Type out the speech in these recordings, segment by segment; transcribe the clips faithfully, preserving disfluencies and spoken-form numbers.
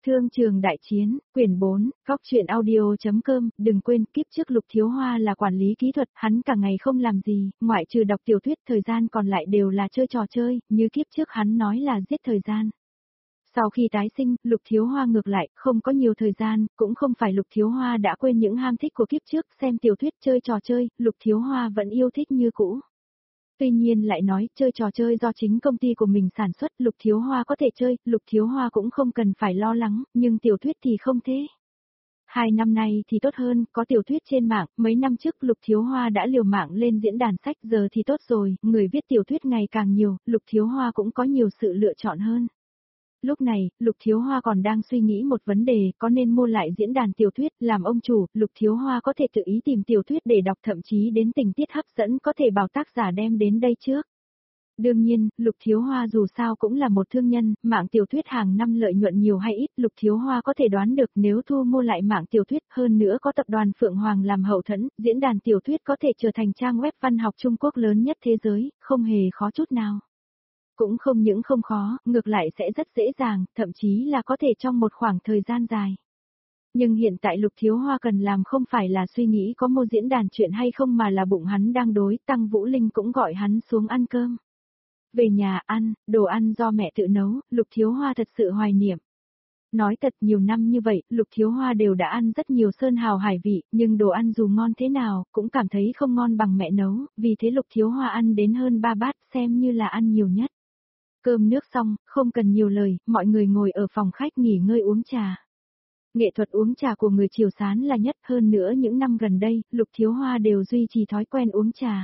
Thương trường đại chiến, quyển bốn, góc truyện audio.com, đừng quên kiếp trước Lục Thiếu Hoa là quản lý kỹ thuật, hắn cả ngày không làm gì, ngoại trừ đọc tiểu thuyết thời gian còn lại đều là chơi trò chơi, như kiếp trước hắn nói là giết thời gian. Sau khi tái sinh, Lục Thiếu Hoa ngược lại, không có nhiều thời gian, cũng không phải Lục Thiếu Hoa đã quên những ham thích của kiếp trước, xem tiểu thuyết chơi trò chơi, Lục Thiếu Hoa vẫn yêu thích như cũ. Tuy nhiên lại nói, chơi trò chơi do chính công ty của mình sản xuất, Lục Thiếu Hoa có thể chơi, Lục Thiếu Hoa cũng không cần phải lo lắng, nhưng tiểu thuyết thì không thế. Hai năm nay thì tốt hơn, có tiểu thuyết trên mạng, mấy năm trước Lục Thiếu Hoa đã liều mạng lên diễn đàn sách, giờ thì tốt rồi, người viết tiểu thuyết ngày càng nhiều, Lục Thiếu Hoa cũng có nhiều sự lựa chọn hơn. Lúc này, Lục Thiếu Hoa còn đang suy nghĩ một vấn đề, có nên mua lại diễn đàn tiểu thuyết, làm ông chủ, Lục Thiếu Hoa có thể tự ý tìm tiểu thuyết để đọc, thậm chí đến tình tiết hấp dẫn có thể bảo tác giả đem đến đây trước. Đương nhiên, Lục Thiếu Hoa dù sao cũng là một thương nhân, mạng tiểu thuyết hàng năm lợi nhuận nhiều hay ít, Lục Thiếu Hoa có thể đoán được nếu thu mua lại mạng tiểu thuyết, hơn nữa có tập đoàn Phượng Hoàng làm hậu thuẫn, diễn đàn tiểu thuyết có thể trở thành trang web văn học Trung Quốc lớn nhất thế giới, không hề khó chút nào. Cũng không những không khó, ngược lại sẽ rất dễ dàng, thậm chí là có thể trong một khoảng thời gian dài. Nhưng hiện tại Lục Thiếu Hoa cần làm không phải là suy nghĩ có mua diễn đàn chuyện hay không mà là bụng hắn đang đói, Tăng Vũ Linh cũng gọi hắn xuống ăn cơm. Về nhà ăn, đồ ăn do mẹ tự nấu, Lục Thiếu Hoa thật sự hoài niệm. Nói thật nhiều năm như vậy, Lục Thiếu Hoa đều đã ăn rất nhiều sơn hào hải vị, nhưng đồ ăn dù ngon thế nào, cũng cảm thấy không ngon bằng mẹ nấu, vì thế Lục Thiếu Hoa ăn đến hơn ba bát, xem như là ăn nhiều nhất. Cơm nước xong, không cần nhiều lời, mọi người ngồi ở phòng khách nghỉ ngơi uống trà. Nghệ thuật uống trà của người Triều Sán là nhất, hơn nữa những năm gần đây, Lục Thiếu Hoa đều duy trì thói quen uống trà.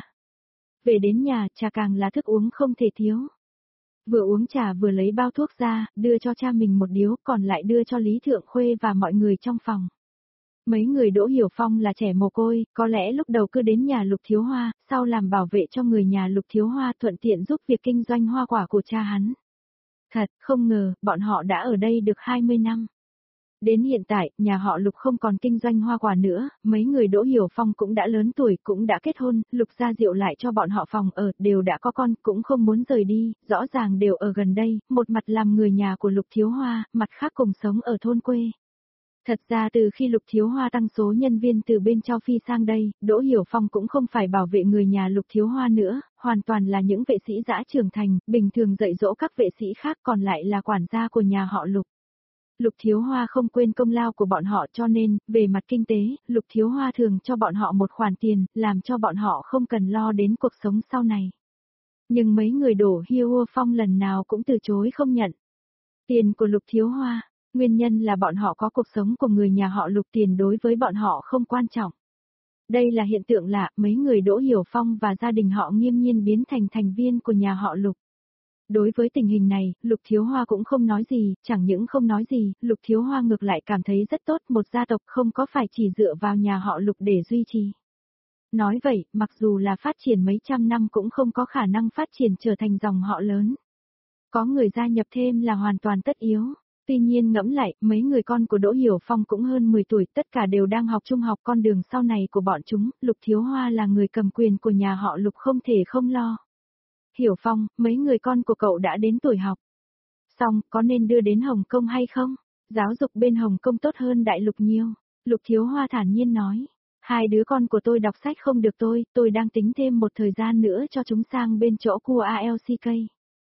Về đến nhà, trà càng là thức uống không thể thiếu. Vừa uống trà vừa lấy bao thuốc ra, đưa cho cha mình một điếu, còn lại đưa cho Lý Thượng Khuê và mọi người trong phòng. Mấy người Đỗ Hiểu Phong là trẻ mồ côi, có lẽ lúc đầu cứ đến nhà Lục Thiếu Hoa, sau làm bảo vệ cho người nhà Lục Thiếu Hoa, thuận tiện giúp việc kinh doanh hoa quả của cha hắn. Thật, không ngờ, bọn họ đã ở đây được hai mươi năm. Đến hiện tại, nhà họ Lục không còn kinh doanh hoa quả nữa, mấy người Đỗ Hiểu Phong cũng đã lớn tuổi, cũng đã kết hôn, Lục gia diệu lại cho bọn họ phòng ở, đều đã có con, cũng không muốn rời đi, rõ ràng đều ở gần đây, một mặt làm người nhà của Lục Thiếu Hoa, mặt khác cùng sống ở thôn quê. Thật ra từ khi Lục Thiếu Hoa tăng số nhân viên từ bên Châu Phi sang đây, Đỗ Hiểu Phong cũng không phải bảo vệ người nhà Lục Thiếu Hoa nữa, hoàn toàn là những vệ sĩ dã trưởng thành, bình thường dạy dỗ các vệ sĩ khác, còn lại là quản gia của nhà họ Lục. Lục Thiếu Hoa không quên công lao của bọn họ, cho nên, về mặt kinh tế, Lục Thiếu Hoa thường cho bọn họ một khoản tiền, làm cho bọn họ không cần lo đến cuộc sống sau này. Nhưng mấy người Đỗ Hiểu Phong lần nào cũng từ chối không nhận. Tiền của Lục Thiếu Hoa, nguyên nhân là bọn họ có cuộc sống của người nhà họ Lục, tiền đối với bọn họ không quan trọng. Đây là hiện tượng lạ, mấy người Đỗ Hiểu Phong và gia đình họ nghiêm nhiên biến thành thành viên của nhà họ Lục. Đối với tình hình này, Lục Thiếu Hoa cũng không nói gì, chẳng những không nói gì, Lục Thiếu Hoa ngược lại cảm thấy rất tốt, một gia tộc không có phải chỉ dựa vào nhà họ Lục để duy trì. Nói vậy, mặc dù là phát triển mấy trăm năm cũng không có khả năng phát triển trở thành dòng họ lớn. Có người gia nhập thêm là hoàn toàn tất yếu. Tuy nhiên ngẫm lại, mấy người con của Đỗ Hiểu Phong cũng hơn mười tuổi, tất cả đều đang học trung học, con đường sau này của bọn chúng, Lục Thiếu Hoa là người cầm quyền của nhà họ Lục không thể không lo. Hiểu Phong, mấy người con của cậu đã đến tuổi học. Xong, có nên đưa đến Hồng Kông hay không? Giáo dục bên Hồng Kông tốt hơn Đại Lục nhiều. Lục Thiếu Hoa thản nhiên nói. Hai đứa con của tôi đọc sách không được tôi, tôi đang tính thêm một thời gian nữa cho chúng sang bên chỗ của a lờ xê ca.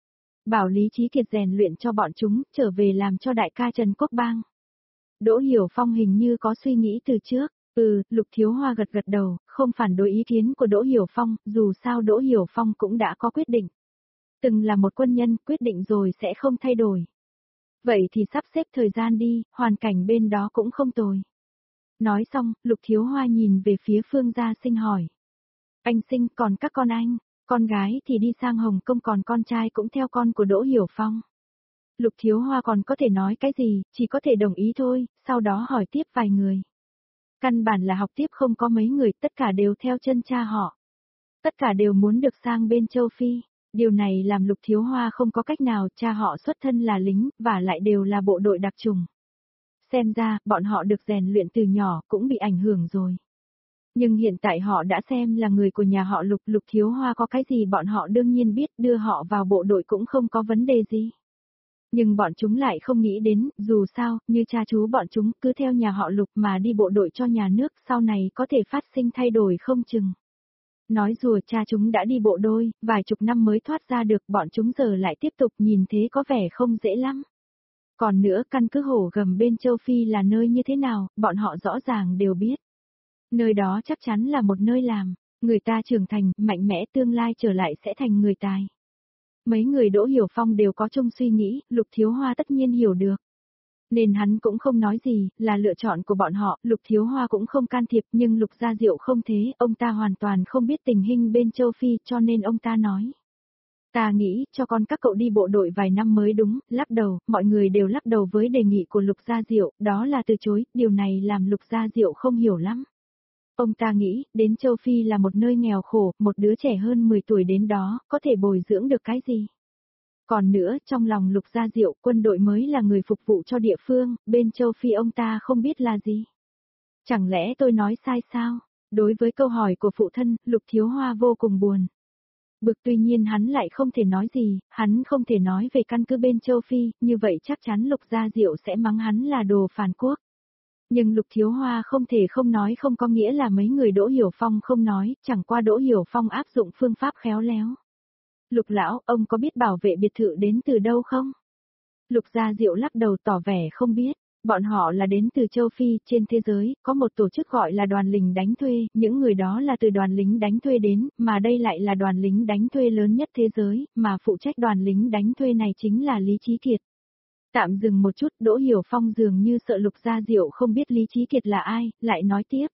Bảo Lý Trí Kiệt rèn luyện cho bọn chúng, trở về làm cho đại ca Trần Quốc Bang. Đỗ Hiểu Phong hình như có suy nghĩ từ trước. Ừ, Lục Thiếu Hoa gật gật đầu, không phản đối ý kiến của Đỗ Hiểu Phong, dù sao Đỗ Hiểu Phong cũng đã có quyết định. Từng là một quân nhân, quyết định rồi sẽ không thay đổi. Vậy thì sắp xếp thời gian đi, hoàn cảnh bên đó cũng không tồi. Nói xong, Lục Thiếu Hoa nhìn về phía Phương Gia Sinh hỏi. Anh Sinh, còn các con anh, con gái thì đi sang Hồng Kông, còn con trai cũng theo con của Đỗ Hiểu Phong. Lục Thiếu Hoa còn có thể nói cái gì, chỉ có thể đồng ý thôi, sau đó hỏi tiếp vài người. Căn bản là học tiếp không có mấy người, tất cả đều theo chân cha họ. Tất cả đều muốn được sang bên Châu Phi. Điều này làm Lục Thiếu Hoa không có cách nào, cha họ xuất thân là lính, và lại đều là bộ đội đặc chủng. Xem ra, bọn họ được rèn luyện từ nhỏ, cũng bị ảnh hưởng rồi. Nhưng hiện tại họ đã xem là người của nhà họ Lục, Lục Thiếu Hoa có cái gì bọn họ đương nhiên biết, đưa họ vào bộ đội cũng không có vấn đề gì. Nhưng bọn chúng lại không nghĩ đến, dù sao, như cha chú bọn chúng cứ theo nhà họ Lục mà đi bộ đội cho nhà nước, sau này có thể phát sinh thay đổi không chừng. Nói rùa cha chúng đã đi bộ đôi, vài chục năm mới thoát ra được, bọn chúng giờ lại tiếp tục nhìn thế có vẻ không dễ lắm. Còn nữa, căn cứ hổ gầm bên châu Phi là nơi như thế nào, bọn họ rõ ràng đều biết. Nơi đó chắc chắn là một nơi làm, người ta trưởng thành, mạnh mẽ, tương lai trở lại sẽ thành người tài. Mấy người Đỗ Hiểu Phong đều có chung suy nghĩ, Lục Thiếu Hoa tất nhiên hiểu được. Nên hắn cũng không nói gì, là lựa chọn của bọn họ, Lục Thiếu Hoa cũng không can thiệp, nhưng Lục Gia Diệu không thế, ông ta hoàn toàn không biết tình hình bên châu Phi, cho nên ông ta nói. Ta nghĩ, cho con các cậu đi bộ đội vài năm mới đúng, lắc đầu, mọi người đều lắc đầu với đề nghị của Lục Gia Diệu, đó là từ chối, điều này làm Lục Gia Diệu không hiểu lắm. Ông ta nghĩ, đến châu Phi là một nơi nghèo khổ, một đứa trẻ hơn mười tuổi đến đó, có thể bồi dưỡng được cái gì? Còn nữa, trong lòng Lục Gia Diệu, quân đội mới là người phục vụ cho địa phương, bên châu Phi ông ta không biết là gì. Chẳng lẽ tôi nói sai sao? Đối với câu hỏi của phụ thân, Lục Thiếu Hoa vô cùng buồn. Bực tuy nhiên hắn lại không thể nói gì, hắn không thể nói về căn cứ bên châu Phi, như vậy chắc chắn Lục Gia Diệu sẽ mắng hắn là đồ phản quốc. Nhưng Lục Thiếu Hoa không thể không nói không có nghĩa là mấy người Đỗ Hiểu Phong không nói, chẳng qua Đỗ Hiểu Phong áp dụng phương pháp khéo léo. Lục lão, ông có biết bảo vệ biệt thự đến từ đâu không? Lục Gia Diệu lắc đầu tỏ vẻ không biết. Bọn họ là đến từ châu Phi, trên thế giới, có một tổ chức gọi là đoàn lính đánh thuê, những người đó là từ đoàn lính đánh thuê đến, mà đây lại là đoàn lính đánh thuê lớn nhất thế giới, mà phụ trách đoàn lính đánh thuê này chính là Lý Chí Kiệt. Tạm dừng một chút, Đỗ Hiểu Phong dường như sợ Lục Gia Diệu không biết Lý Chí Kiệt là ai, lại nói tiếp.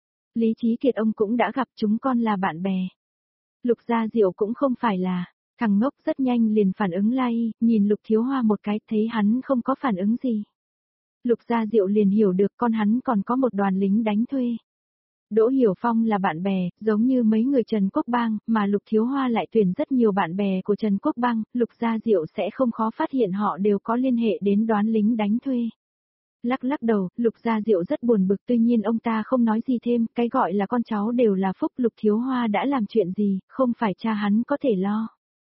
Lý Chí Kiệt ông cũng đã gặp, chúng con là bạn bè. Lục Gia Diệu cũng không phải là, thằng ngốc rất nhanh liền phản ứng lai, nhìn Lục Thiếu Hoa một cái, thấy hắn không có phản ứng gì. Lục Gia Diệu liền hiểu được con hắn còn có một đoàn lính đánh thuê. Đỗ Hiểu Phong là bạn bè, giống như mấy người Trần Quốc Bang, mà Lục Thiếu Hoa lại tuyển rất nhiều bạn bè của Trần Quốc Bang, Lục Gia Diệu sẽ không khó phát hiện họ đều có liên hệ đến đoàn lính đánh thuê. Lắc lắc đầu, Lục Gia Diệu rất buồn bực, tuy nhiên ông ta không nói gì thêm, cái gọi là con cháu đều là phúc, Lục Thiếu Hoa đã làm chuyện gì, không phải cha hắn có thể lo.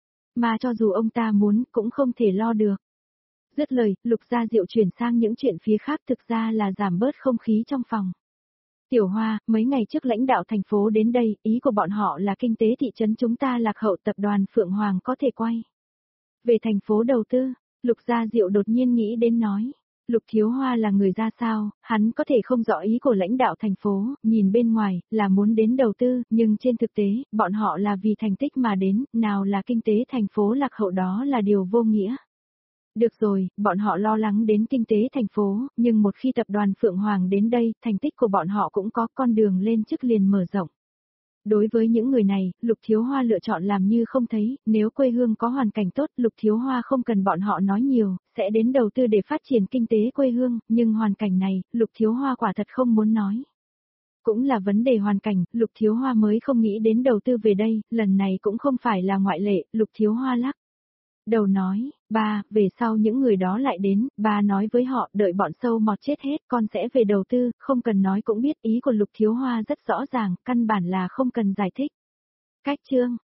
Mà cho dù ông ta muốn, cũng không thể lo được. Dứt lời, Lục Gia Diệu chuyển sang những chuyện phía khác, thực ra là giảm bớt không khí trong phòng. Tiểu Hoa, mấy ngày trước lãnh đạo thành phố đến đây, ý của bọn họ là kinh tế thị trấn chúng ta lạc hậu, tập đoàn Phượng Hoàng có thể quay về thành phố đầu tư. Lục Gia Diệu đột nhiên nghĩ đến nói. Lục Thiếu Hoa là người ra sao, hắn có thể không rõ ý của lãnh đạo thành phố, nhìn bên ngoài, là muốn đến đầu tư, nhưng trên thực tế, bọn họ là vì thành tích mà đến, nào là kinh tế thành phố lạc hậu, đó là điều vô nghĩa. Được rồi, bọn họ lo lắng đến kinh tế thành phố, nhưng một khi tập đoàn Phượng Hoàng đến đây, thành tích của bọn họ cũng có, con đường lên chức liền mở rộng. Đối với những người này, Lục Thiếu Hoa lựa chọn làm như không thấy, nếu quê hương có hoàn cảnh tốt, Lục Thiếu Hoa không cần bọn họ nói nhiều, sẽ đến đầu tư để phát triển kinh tế quê hương, nhưng hoàn cảnh này, Lục Thiếu Hoa quả thật không muốn nói. Cũng là vấn đề hoàn cảnh, Lục Thiếu Hoa mới không nghĩ đến đầu tư về đây, lần này cũng không phải là ngoại lệ, Lục Thiếu Hoa lắc đầu nói, ba, về sau những người đó lại đến, ba nói với họ, đợi bọn sâu mọt chết hết, con sẽ về đầu tư, không cần nói cũng biết ý của Lục Thiếu Hoa rất rõ ràng, căn bản là không cần giải thích. Cách chương